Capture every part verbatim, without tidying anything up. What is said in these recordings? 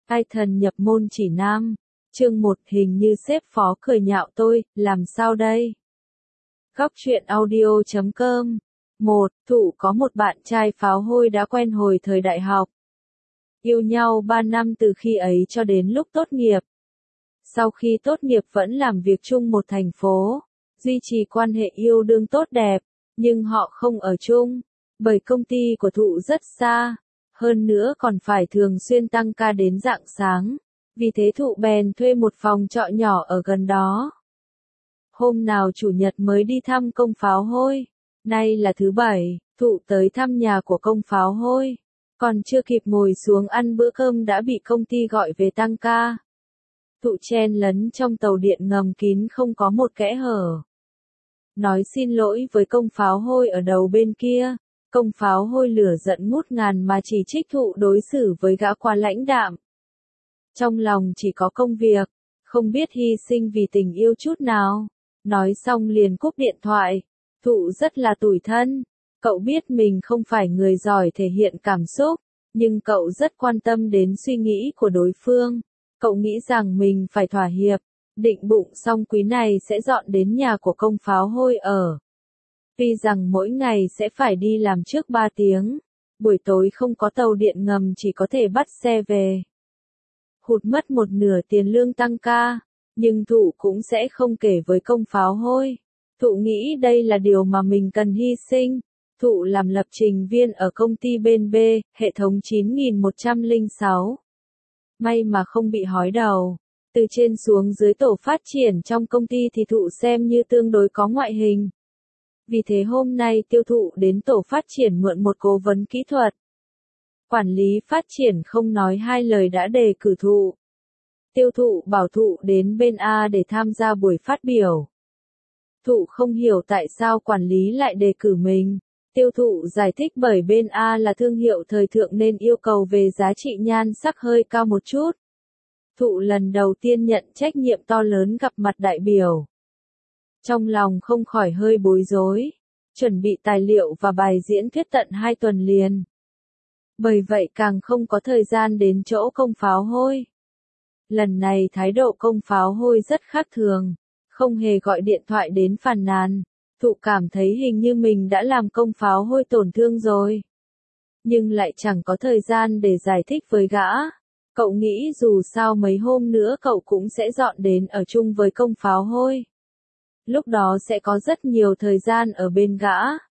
Python nhập môn chỉ nam. Chương một hình như sếp phó cười nhạo tôi, làm sao đây? Góc truyện audio chấm com. một. Thụ có một bạn trai pháo hôi đã quen hồi thời đại học. Yêu nhau ba năm từ khi ấy cho đến lúc tốt nghiệp. Sau khi tốt nghiệp vẫn làm việc chung một thành phố, duy trì quan hệ yêu đương tốt đẹp, nhưng họ không ở chung, bởi công ty của Thụ rất xa, hơn nữa còn phải thường xuyên tăng ca đến rạng sáng, vì thế Thụ bèn thuê một phòng trọ nhỏ ở gần đó. Hôm nào chủ nhật mới đi thăm công pháo hôi, nay là thứ bảy, Thụ tới thăm nhà của công pháo hôi, còn chưa kịp ngồi xuống ăn bữa cơm đã bị công ty gọi về tăng ca. Thụ chen lấn trong tàu điện ngầm kín không có một kẽ hở. Nói xin lỗi với công pháo hôi ở đầu bên kia, công pháo hôi lửa giận ngút ngàn mà chỉ trích Thụ đối xử với gã quá lãnh đạm. Trong lòng chỉ có công việc, không biết hy sinh vì tình yêu chút nào. Nói xong liền cúp điện thoại. Thụ rất là tủi thân. Cậu biết mình không phải người giỏi thể hiện cảm xúc, nhưng cậu rất quan tâm đến suy nghĩ của đối phương. Cậu nghĩ rằng mình phải thỏa hiệp, định bụng xong quý này sẽ dọn đến nhà của công pháo hôi ở. Vì rằng mỗi ngày sẽ phải đi làm trước ba tiếng, buổi tối không có tàu điện ngầm chỉ có thể bắt xe về. Hụt mất một nửa tiền lương tăng ca, nhưng Thụ cũng sẽ không kể với công pháo hôi. Thụ nghĩ đây là điều mà mình cần hy sinh. Thụ làm lập trình viên ở công ty bên B, hệ thống chín nghìn một trăm lẻ sáu. May mà không bị hói đầu. Từ trên xuống dưới tổ phát triển trong công ty thì Thụ xem như tương đối có ngoại hình. Vì thế hôm nay Tiêu Thụ đến tổ phát triển mượn một cố vấn kỹ thuật. Quản lý phát triển không nói hai lời đã đề cử Thụ. Tiêu Thụ bảo Thụ đến bên A để tham gia buổi phát biểu. Thụ không hiểu tại sao quản lý lại đề cử mình. Tiêu Thụ giải thích bởi bên A là thương hiệu thời thượng nên yêu cầu về giá trị nhan sắc hơi cao một chút. Thụ lần đầu tiên nhận trách nhiệm to lớn gặp mặt đại biểu. Trong lòng không khỏi hơi bối rối, chuẩn bị tài liệu và bài diễn thuyết tận hai tuần liền. Bởi vậy càng không có thời gian đến chỗ công pháo hôi. Lần này thái độ công pháo hôi rất khác thường, không hề gọi điện thoại đến phàn nàn. Thụ cảm thấy hình như mình đã làm công pháo hôi tổn thương rồi. Nhưng lại chẳng có thời gian để giải thích với gã. Cậu nghĩ dù sao mấy hôm nữa cậu cũng sẽ dọn đến ở chung với công pháo hôi. Lúc đó sẽ có rất nhiều thời gian ở bên gã.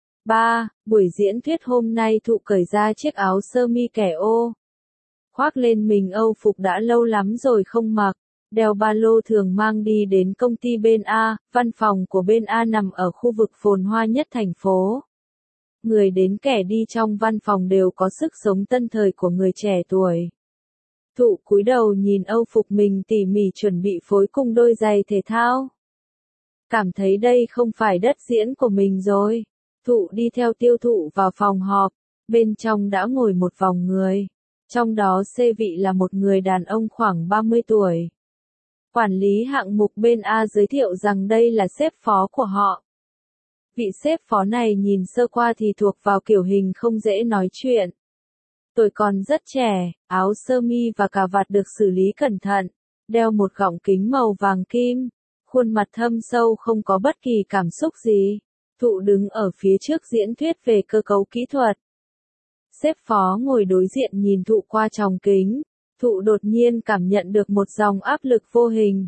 ba. Buổi diễn thuyết hôm nay Thụ cởi ra chiếc áo sơ mi kẻ ô. Khoác lên mình âu phục đã lâu lắm rồi không mặc. Đeo ba lô thường mang đi đến công ty bên A, văn phòng của bên A nằm ở khu vực phồn hoa nhất thành phố. Người đến kẻ đi trong văn phòng đều có sức sống tân thời của người trẻ tuổi. Thụ cúi đầu nhìn âu phục mình tỉ mỉ chuẩn bị phối cùng đôi giày thể thao. Cảm thấy đây không phải đất diễn của mình rồi. Thụ đi theo Tiêu Thụ vào phòng họp, bên trong đã ngồi một vòng người. Trong đó xê vị là một người đàn ông khoảng ba mươi tuổi. Quản lý hạng mục bên A giới thiệu rằng đây là sếp phó của họ. Vị sếp phó này nhìn sơ qua thì thuộc vào kiểu hình không dễ nói chuyện. Tuổi còn rất trẻ, áo sơ mi và cà vạt được xử lý cẩn thận, đeo một gọng kính màu vàng kim, khuôn mặt thâm sâu không có bất kỳ cảm xúc gì. Thụ đứng ở phía trước diễn thuyết về cơ cấu kỹ thuật. Sếp phó ngồi đối diện nhìn Thụ qua tròng kính. Thụ đột nhiên cảm nhận được một dòng áp lực vô hình.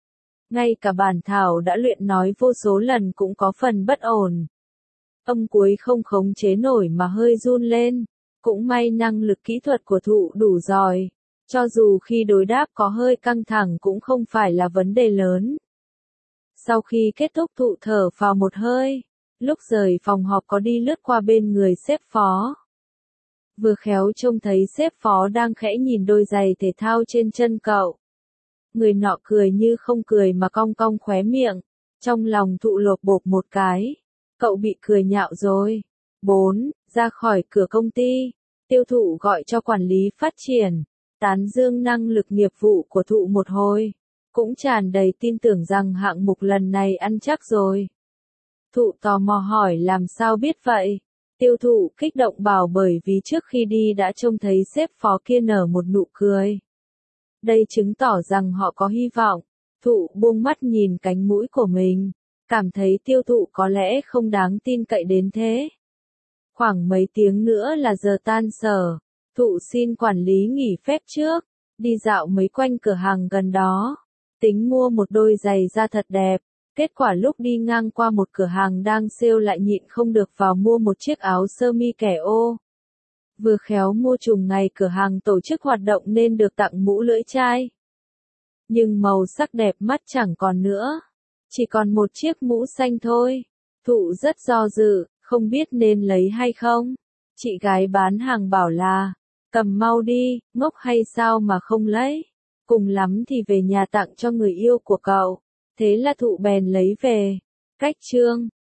Ngay cả bản thảo đã luyện nói vô số lần cũng có phần bất ổn. Âm cuối không khống chế nổi mà hơi run lên. Cũng may năng lực kỹ thuật của Thụ đủ giỏi. Cho dù khi đối đáp có hơi căng thẳng cũng không phải là vấn đề lớn. Sau khi kết thúc Thụ thở phào một hơi. Lúc rời phòng họp có đi lướt qua bên người sếp phó. Vừa khéo trông thấy sếp phó đang khẽ nhìn đôi giày thể thao trên chân cậu. Người nọ cười như không cười mà cong cong khóe miệng. Trong lòng Thụ lột bột một cái. Cậu bị cười nhạo rồi. bốn. Ra khỏi cửa công ty. Tiêu Thụ gọi cho quản lý phát triển. Tán dương năng lực nghiệp vụ của Thụ một hồi. Cũng tràn đầy tin tưởng rằng hạng mục lần này ăn chắc rồi. Thụ tò mò hỏi làm sao biết vậy. Tiêu Thụ kích động bảo bởi vì trước khi đi đã trông thấy sếp phó kia nở một nụ cười. Đây chứng tỏ rằng họ có hy vọng. Thụ buông mắt nhìn cánh mũi của mình, cảm thấy tiêu thụ có lẽ không đáng tin cậy đến thế. Khoảng mấy tiếng nữa là giờ tan sở. Thụ xin quản lý nghỉ phép trước, đi dạo mấy quanh cửa hàng gần đó. Tính mua một đôi giày da thật đẹp. Kết quả lúc đi ngang qua một cửa hàng đang sale lại nhịn không được vào mua một chiếc áo sơ mi kẻ ô. Vừa khéo mua trùng ngày cửa hàng tổ chức hoạt động nên được tặng mũ lưỡi chai. Nhưng màu sắc đẹp mắt chẳng còn nữa. Chỉ còn một chiếc mũ xanh thôi. Thụ rất do dự, không biết nên lấy hay không. Chị gái bán hàng bảo là, cầm mau đi, ngốc hay sao mà không lấy. Cùng lắm thì về nhà tặng cho người yêu của cậu. Thế là thụ bèn lấy về. Cách chương